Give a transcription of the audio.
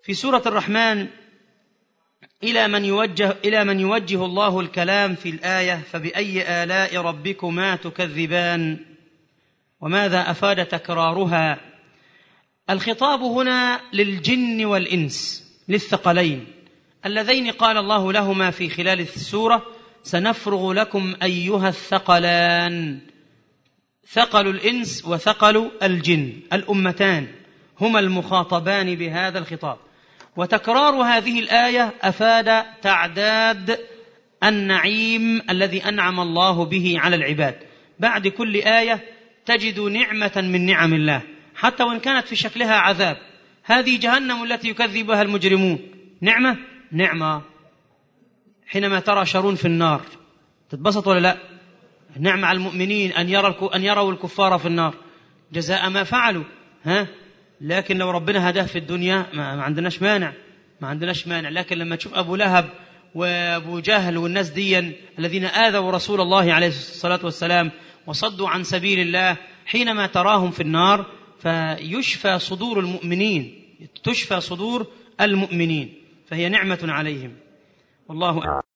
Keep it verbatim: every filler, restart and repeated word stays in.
في سورة الرحمن إلى من يوجه إلى من يوجه الله الكلام في الآية: فبأي آلاء ربكما تكذبان. وماذا أفاد تكرارها؟ الخطاب هنا للجن والإنس، للثقلين اللذين قال الله لهما في خلال السورة: سنفرغ لكم أيها الثقلان. ثقل الإنس وثقل الجن، الأمتان هما المخاطبان بهذا الخطاب. وتكرار هذه الآية أفاد تعداد النعيم الذي أنعم الله به على العباد. بعد كل آية تجد نعمة من نعم الله، حتى وإن كانت في شكلها عذاب. هذه جهنم التي يكذب بها المجرمون، نعمة نعمة. حينما ترى شارون في النار تتبسط ولا لا؟ نعمة على المؤمنين أن يروا أن يروا الكفار في النار جزاء ما فعلوا. ها لكن لو ربنا هداه في الدنيا ما عندناش مانع، ما عندناش مانع. لكن لما تشوف أبو لهب وأبو جهل والناس دي الذين آذوا رسول الله عليه الصلاة والسلام وصدوا عن سبيل الله، حينما تراهم في النار فيشفى صدور المؤمنين، تشفى صدور المؤمنين، فهي نعمة عليهم. والله أعلم.